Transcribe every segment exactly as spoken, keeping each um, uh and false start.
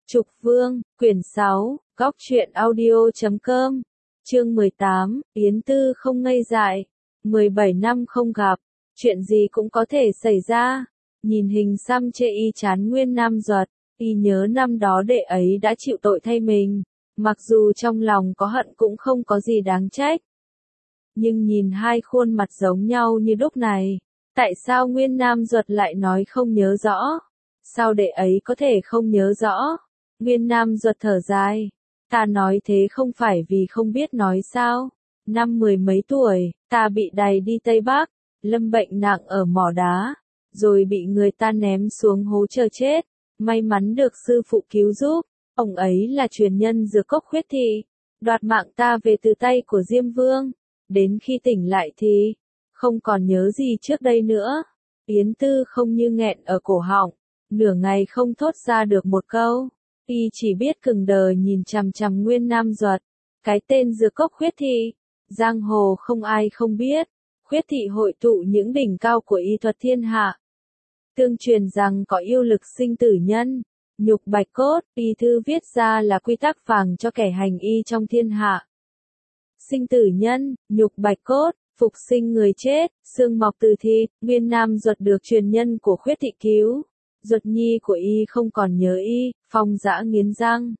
Trục Vương, quyển sáu, góc truyện audio chấm com, chương mười tám, Yến Tư không ngây dại, mười bảy năm không gặp, chuyện gì cũng có thể xảy ra. Nhìn hình xăm chê y chán Nguyên Nam Duật, y nhớ năm đó đệ ấy đã chịu tội thay mình, mặc dù trong lòng có hận cũng không có gì đáng trách. Nhưng nhìn hai khuôn mặt giống nhau như đúc này, tại sao Nguyên Nam Duật lại nói không nhớ rõ? Sao đệ ấy có thể không nhớ rõ? Nguyên Nam Duật thở dài, ta nói thế không phải vì không biết nói sao. Năm mười mấy tuổi, ta bị đày đi Tây Bắc, lâm bệnh nặng ở mỏ đá, rồi bị người ta ném xuống hố chờ chết. May mắn được sư phụ cứu giúp, ông ấy là truyền nhân Dược Cốc Khuyết Thị, đoạt mạng ta về từ tay của Diêm Vương. Đến khi tỉnh lại thì không còn nhớ gì trước đây nữa. Yến Tư không như nghẹn ở cổ họng, nửa ngày không thốt ra được một câu. Y chỉ biết cứng đờ nhìn chằm chằm Nguyên Nam Duật. Cái tên Dược Cốc Khuyết Thị, giang hồ không ai không biết. Khuyết Thị hội tụ những đỉnh cao của y thuật thiên hạ. Tương truyền rằng có yêu lực sinh tử nhân, nhục bạch cốt, y thư viết ra là quy tắc vàng cho kẻ hành y trong thiên hạ. Sinh tử nhân, nhục bạch cốt, phục sinh người chết, xương mọc từ thịt. Nguyên Nam Duật được truyền nhân của Khuyết Thị cứu. Duật nhi của y không còn nhớ y, Phong Dã nghiến răng.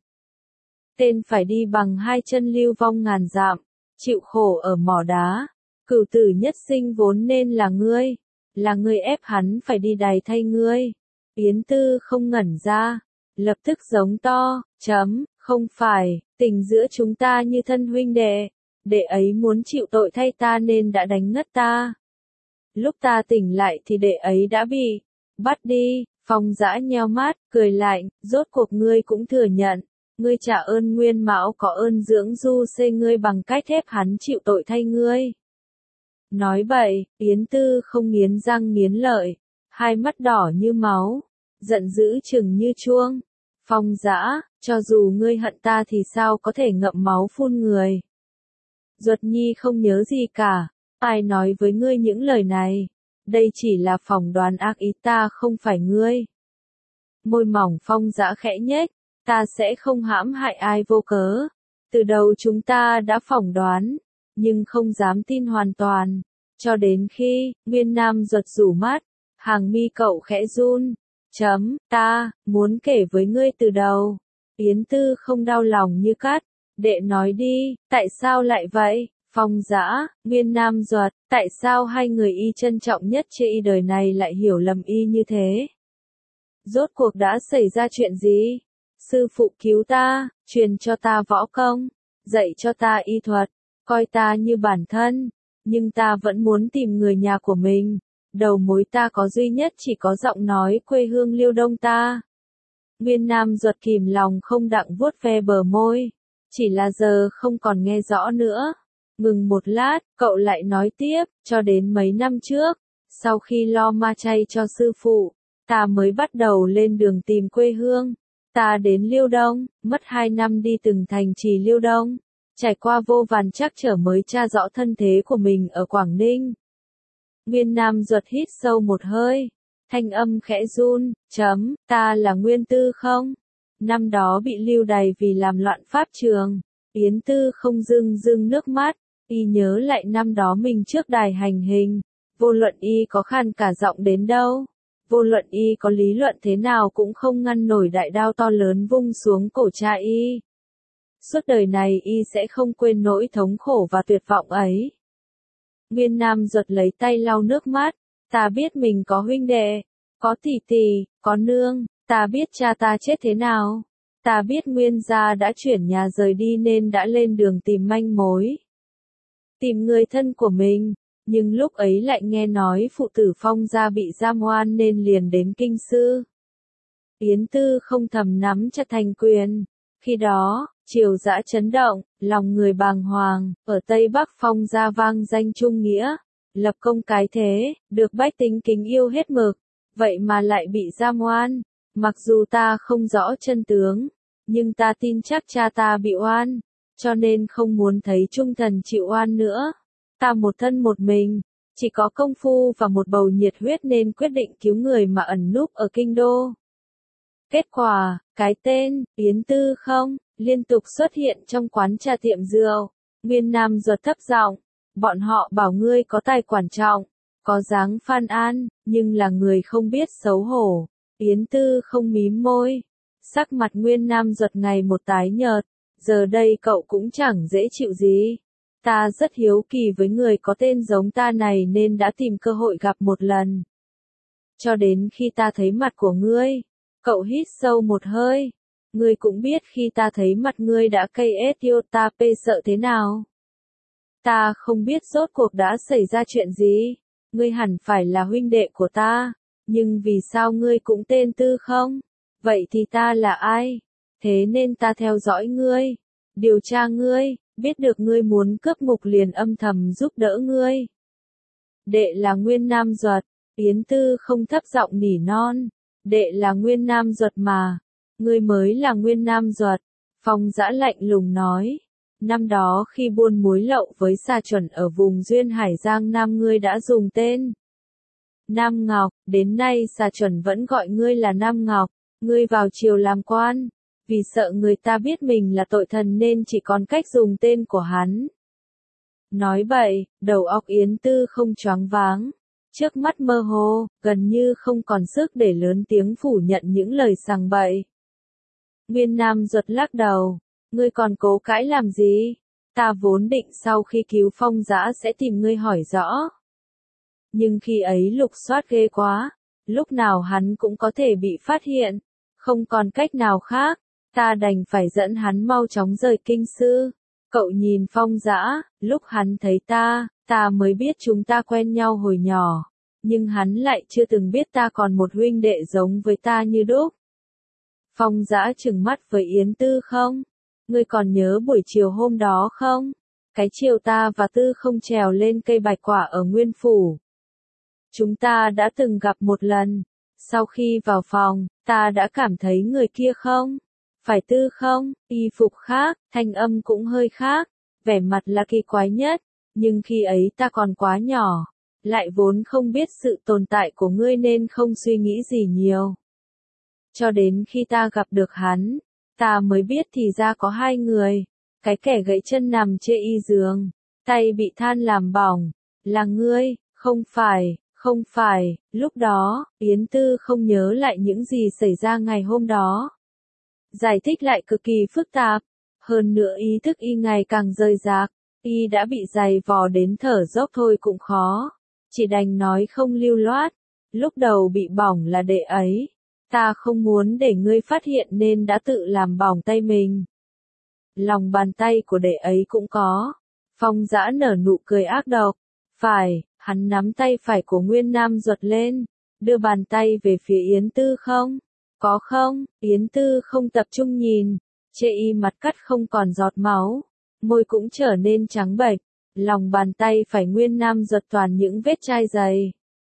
Tên phải đi bằng hai chân lưu vong ngàn dặm, chịu khổ ở mỏ đá. Cửu tử nhất sinh vốn nên là ngươi, là ngươi ép hắn phải đi đày thay ngươi. Yến Tư không ngẩn ra, lập tức giống to, chấm, không phải, tình giữa chúng ta như thân huynh đệ, đệ ấy muốn chịu tội thay ta nên đã đánh ngất ta. Lúc ta tỉnh lại thì đệ ấy đã bị bắt đi. Phong Dã nheo mắt, cười lạnh, rốt cuộc ngươi cũng thừa nhận, ngươi trả ơn Nguyên Mão có ơn dưỡng du xê ngươi bằng cách ép hắn chịu tội thay ngươi. Nói bậy, Yến Tư không nghiến răng nghiến lợi, hai mắt đỏ như máu, giận dữ chừng như chuông. Phong Dã, cho dù ngươi hận ta thì sao có thể ngậm máu phun người. Duật nhi không nhớ gì cả, ai nói với ngươi những lời này? Đây chỉ là phỏng đoán ác ý, ta không phải ngươi. Môi mỏng Phong Dã khẽ nhếch, ta sẽ không hãm hại ai vô cớ. Từ đầu chúng ta đã phỏng đoán, nhưng không dám tin hoàn toàn. Cho đến khi, Nguyên Nam Duật rủ mắt, hàng mi cậu khẽ run. Chấm, ta, muốn kể với ngươi từ đầu. Yến Tư không đau lòng như cắt. Đệ nói đi, tại sao lại vậy? Phong Dã, Nguyên Nam Duật, tại sao hai người y trân trọng nhất trên y đời này lại hiểu lầm y như thế? Rốt cuộc đã xảy ra chuyện gì? Sư phụ cứu ta, truyền cho ta võ công, dạy cho ta y thuật, coi ta như bản thân, nhưng ta vẫn muốn tìm người nhà của mình. Đầu mối ta có duy nhất chỉ có giọng nói quê hương Liêu Đông ta. Nguyên Nam Duật kìm lòng không đặng vuốt ve bờ môi, chỉ là giờ không còn nghe rõ nữa. Ngừng một lát, cậu lại nói tiếp, cho đến mấy năm trước, sau khi lo ma chay cho sư phụ, ta mới bắt đầu lên đường tìm quê hương. Ta đến Liêu Đông, mất hai năm đi từng thành trì Liêu Đông, trải qua vô vàn trắc trở mới tra rõ thân thế của mình ở Quảng Ninh. Nguyên Nam Duật hít sâu một hơi, thanh âm khẽ run, chấm, ta là Nguyên Tư không? Năm đó bị lưu đày vì làm loạn pháp trường. Yến Tư không rưng rưng nước mắt. Y nhớ lại năm đó mình trước đài hành hình, vô luận y có khàn cả giọng đến đâu, vô luận y có lý luận thế nào cũng không ngăn nổi đại đao to lớn vung xuống cổ cha y. Suốt đời này y sẽ không quên nỗi thống khổ và tuyệt vọng ấy. Nguyên Nam Duật lấy tay lau nước mắt, ta biết mình có huynh đệ, có tỷ tỷ, có nương, ta biết cha ta chết thế nào, ta biết Nguyên gia đã chuyển nhà rời đi nên đã lên đường tìm manh mối. Tìm người thân của mình, nhưng lúc ấy lại nghe nói phụ tử Phong gia bị giam oan nên liền đến kinh sư. Yến Tư không thầm nắm chặt thành quyền. Khi đó, triều dã chấn động, lòng người bàng hoàng, ở Tây Bắc Phong gia vang danh trung nghĩa, lập công cái thế, được bách tính kính yêu hết mực, vậy mà lại bị giam oan. Mặc dù ta không rõ chân tướng, nhưng ta tin chắc cha ta bị oan. Cho nên không muốn thấy trung thần chịu oan nữa. Ta một thân một mình, chỉ có công phu và một bầu nhiệt huyết nên quyết định cứu người mà ẩn núp ở kinh đô. Kết quả, cái tên, Yến Tư không, liên tục xuất hiện trong quán trà tiệm rượu. Nguyên Nam Duật thấp giọng, bọn họ bảo ngươi có tài quan trọng, có dáng Phan An, nhưng là người không biết xấu hổ. Yến Tư không mím môi, sắc mặt Nguyên Nam Duật ngày một tái nhợt, giờ đây cậu cũng chẳng dễ chịu gì. Ta rất hiếu kỳ với người có tên giống ta này nên đã tìm cơ hội gặp một lần. Cho đến khi ta thấy mặt của ngươi, cậu hít sâu một hơi. Ngươi cũng biết khi ta thấy mặt ngươi đã cây ết yêu ta pê sợ thế nào. Ta không biết rốt cuộc đã xảy ra chuyện gì. Ngươi hẳn phải là huynh đệ của ta. Nhưng vì sao ngươi cũng tên Tư không? Vậy thì ta là ai? Thế nên ta theo dõi ngươi, điều tra ngươi, biết được ngươi muốn cướp ngục liền âm thầm giúp đỡ ngươi. Đệ là Nguyên Nam Duật, Yến Tư không thấp giọng nỉ non. Đệ là Nguyên Nam Duật mà. Ngươi mới là Nguyên Nam Duật. Phong Dã lạnh lùng nói. Năm đó khi buôn muối lậu với Sa Chuẩn ở vùng Duyên Hải Giang Nam ngươi đã dùng tên Nam Ngọc, đến nay Sa Chuẩn vẫn gọi ngươi là Nam Ngọc. Ngươi vào triều làm quan, vì sợ người ta biết mình là tội thần nên chỉ còn cách dùng tên của hắn. Nói bậy, đầu óc Yến Tư không choáng váng, trước mắt mơ hồ, gần như không còn sức để lớn tiếng phủ nhận những lời sằng bậy. Nguyên Nam Duật lắc đầu, ngươi còn cố cãi làm gì? Ta vốn định sau khi cứu Phong Dã sẽ tìm ngươi hỏi rõ. Nhưng khi ấy lục soát ghê quá, lúc nào hắn cũng có thể bị phát hiện, không còn cách nào khác, ta đành phải dẫn hắn mau chóng rời kinh sư. Cậu nhìn Phong Dã, lúc hắn thấy ta, ta mới biết chúng ta quen nhau hồi nhỏ, nhưng hắn lại chưa từng biết ta còn một huynh đệ giống với ta như đúc. Phong Dã trừng mắt với Yến Tư không? Ngươi còn nhớ buổi chiều hôm đó không? Cái chiều ta và Tư không trèo lên cây bạch quả ở Nguyên Phủ. Chúng ta đã từng gặp một lần. Sau khi vào phòng, ta đã cảm thấy người kia không? Phải Tư không? Y phục khác, thanh âm cũng hơi khác, vẻ mặt là kỳ quái nhất, nhưng khi ấy ta còn quá nhỏ, lại vốn không biết sự tồn tại của ngươi nên không suy nghĩ gì nhiều. Cho đến khi ta gặp được hắn, ta mới biết thì ra có hai người, cái kẻ gãy chân nằm trên y giường, tay bị than làm bỏng, là ngươi, không phải. Không phải, lúc đó, Yến Tư không nhớ lại những gì xảy ra ngày hôm đó. Giải thích lại cực kỳ phức tạp, hơn nữa ý thức y ngày càng rời rạc, y đã bị dày vò đến thở dốc thôi cũng khó, chỉ đành nói không lưu loát, lúc đầu bị bỏng là đệ ấy, ta không muốn để ngươi phát hiện nên đã tự làm bỏng tay mình. Lòng bàn tay của đệ ấy cũng có. Phong Dã nở nụ cười ác độc, phải. Hắn nắm tay phải của Nguyên Nam Duật lên, đưa bàn tay về phía Yến Tư không? Có không? Yến Tư không tập trung nhìn, chê y mặt cắt không còn giọt máu, môi cũng trở nên trắng bệch, lòng bàn tay phải Nguyên Nam Duật toàn những vết chai dày.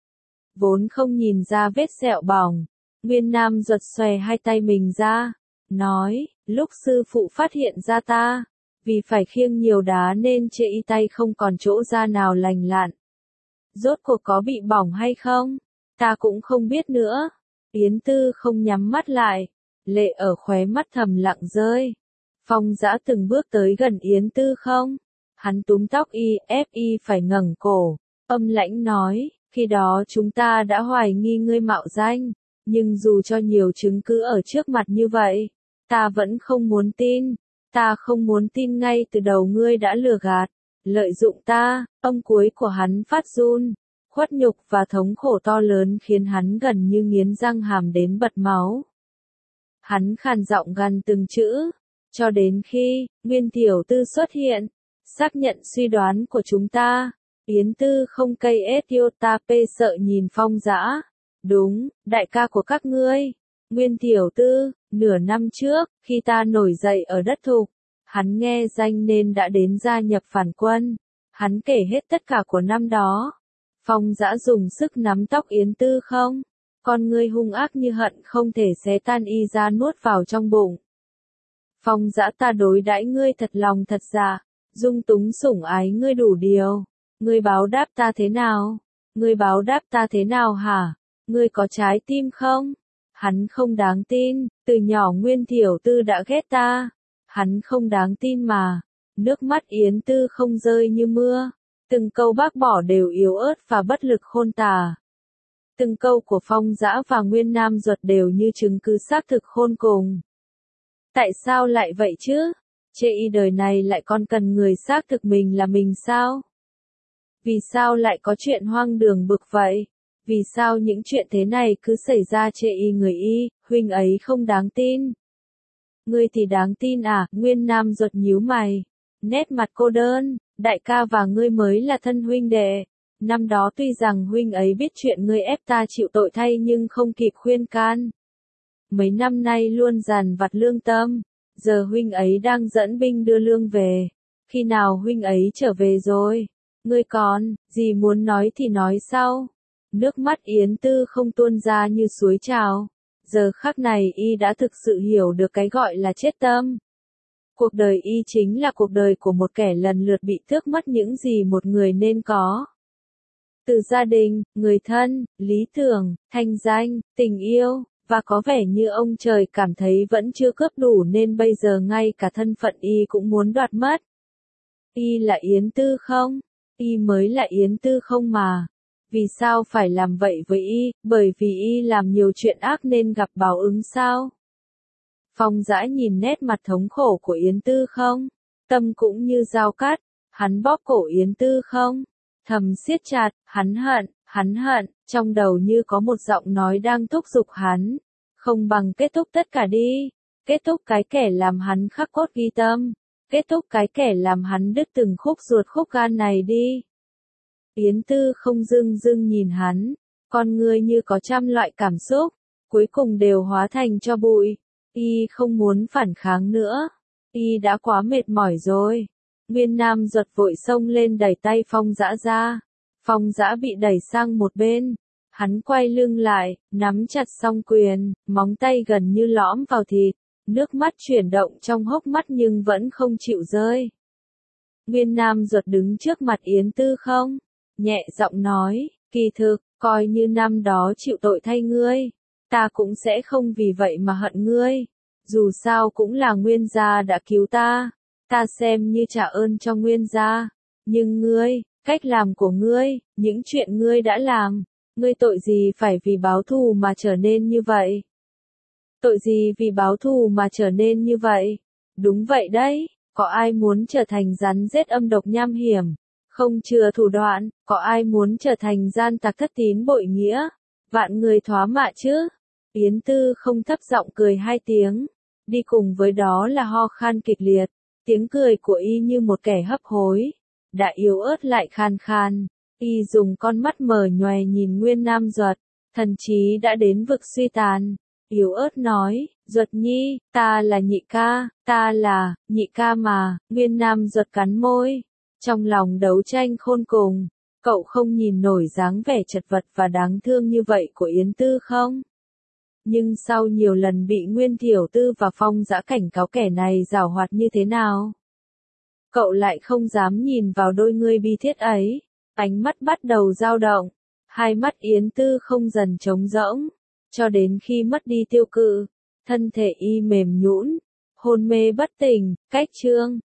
Vốn không nhìn ra vết sẹo bỏng, Nguyên Nam Duật xòe hai tay mình ra, nói, lúc sư phụ phát hiện ra ta, vì phải khiêng nhiều đá nên chê y tay không còn chỗ da nào lành lặn. Rốt cuộc có bị bỏng hay không? Ta cũng không biết nữa. Yến Tư không nhắm mắt lại, lệ ở khóe mắt thầm lặng rơi. Phong Dã từng bước tới gần Yến Tư không? Hắn túm tóc y, ép y phải ngẩng cổ, âm lãnh nói, khi đó chúng ta đã hoài nghi ngươi mạo danh, nhưng dù cho nhiều chứng cứ ở trước mặt như vậy, ta vẫn không muốn tin, ta không muốn tin ngay từ đầu ngươi đã lừa gạt. Lợi dụng ta, âm cuối của hắn phát run, khuất nhục và thống khổ to lớn khiến hắn gần như nghiến răng hàm đến bật máu. Hắn khàn giọng gằn từng chữ, cho đến khi, Nguyên Tiểu Tư xuất hiện, xác nhận suy đoán của chúng ta, Yến Tư không cây ết yêu ta pê sợ nhìn Phong Dã. Đúng, đại ca của các ngươi, Nguyên Tiểu Tư, nửa năm trước, khi ta nổi dậy ở đất Thục. Hắn nghe danh nên đã đến gia nhập phản quân. Hắn kể hết tất cả của năm đó. Phong Dã dùng sức nắm tóc Yến Tư không? Con ngươi hung ác như hận không thể xé tan y ra nuốt vào trong bụng. Phong Dã ta đối đãi ngươi thật lòng thật dạ, dung túng sủng ái ngươi đủ điều. Ngươi báo đáp ta thế nào? Ngươi báo đáp ta thế nào hả? Ngươi có trái tim không? Hắn không đáng tin, từ nhỏ Nguyên tiểu tư đã ghét ta. Hắn không đáng tin mà. Nước mắt Yến Tư không rơi như mưa. Từng câu bác bỏ đều yếu ớt và bất lực khôn tả. Từng câu của Phong Dã và Nguyên Nam Duật đều như chứng cứ xác thực khôn cùng. Tại sao lại vậy chứ? Chê y đời này lại còn cần người xác thực mình là mình sao? Vì sao lại có chuyện hoang đường bực vậy? Vì sao những chuyện thế này cứ xảy ra chê y người y, huynh ấy không đáng tin? Ngươi thì đáng tin à? Nguyên Nam Duật nhíu mày. Nét mặt cô đơn, đại ca và ngươi mới là thân huynh đệ. Năm đó tuy rằng huynh ấy biết chuyện ngươi ép ta chịu tội thay nhưng không kịp khuyên can. Mấy năm nay luôn dằn vặt lương tâm, giờ huynh ấy đang dẫn binh đưa lương về. Khi nào huynh ấy trở về rồi? Ngươi còn, gì muốn nói thì nói sau. Nước mắt Yến Tư không tuôn ra như suối trào. Giờ khắc này y đã thực sự hiểu được cái gọi là chết tâm. Cuộc đời y chính là cuộc đời của một kẻ lần lượt bị tước mất những gì một người nên có. Từ gia đình, người thân, lý tưởng, thanh danh, tình yêu, và có vẻ như ông trời cảm thấy vẫn chưa cướp đủ nên bây giờ ngay cả thân phận y cũng muốn đoạt mất. Y là Yến Tư không? Y mới là Yến Tư không mà. Vì sao phải làm vậy với y? Bởi vì y làm nhiều chuyện ác nên gặp báo ứng sao? Phong Dã nhìn nét mặt thống khổ của Yến Tư không? Tâm cũng như dao cắt, hắn bóp cổ Yến Tư không? Thầm siết chặt, hắn hận, hắn hận, trong đầu như có một giọng nói đang thúc giục hắn. Không bằng kết thúc tất cả đi. Kết thúc cái kẻ làm hắn khắc cốt ghi tâm. Kết thúc cái kẻ làm hắn đứt từng khúc ruột khúc gan này đi. Yến Tư không dưng dưng nhìn hắn. Con ngươi như có trăm loại cảm xúc. Cuối cùng đều hóa thành cho bụi. Y không muốn phản kháng nữa. Y đã quá mệt mỏi rồi. Nguyên Nam Duật vội xông lên đẩy tay Phong Dã ra. Phong Dã bị đẩy sang một bên. Hắn quay lưng lại, nắm chặt song quyền, móng tay gần như lõm vào thịt. Nước mắt chuyển động trong hốc mắt nhưng vẫn không chịu rơi. Nguyên Nam Duật đứng trước mặt Yến Tư không? Nhẹ giọng nói, kỳ thực, coi như năm đó chịu tội thay ngươi. Ta cũng sẽ không vì vậy mà hận ngươi. Dù sao cũng là Nguyên gia đã cứu ta. Ta xem như trả ơn cho Nguyên gia. Nhưng ngươi, cách làm của ngươi, những chuyện ngươi đã làm, ngươi tội gì phải vì báo thù mà trở nên như vậy? Tội gì vì báo thù mà trở nên như vậy? Đúng vậy đấy, có ai muốn trở thành rắn rết âm độc nham hiểm, không chừa thủ đoạn, có ai muốn trở thành gian tặc thất tín bội nghĩa, vạn người thoá mạ chứ? Yến Tư không thấp giọng cười hai tiếng, đi cùng với đó là ho khan kịch liệt, tiếng cười của y như một kẻ hấp hối, đã yếu ớt lại khan khan, y dùng con mắt mờ nhòe nhìn Nguyên Nam Duật, thần trí đã đến vực suy tàn, yếu ớt nói, Duật nhi, ta là nhị ca, ta là, nhị ca mà, Nguyên Nam Duật cắn môi, trong lòng đấu tranh khôn cùng, cậu không nhìn nổi dáng vẻ chật vật và đáng thương như vậy của Yến Tư không? Nhưng sau nhiều lần bị Nguyên Thiểu Tư và Phong Dã cảnh cáo kẻ này giảo hoạt như thế nào, cậu lại không dám nhìn vào đôi ngươi bi thiết ấy, ánh mắt bắt đầu dao động, hai mắt Yến Tư không dần trống rỗng, cho đến khi mất đi tiêu cự, thân thể y mềm nhũn, hôn mê bất tỉnh, cách chương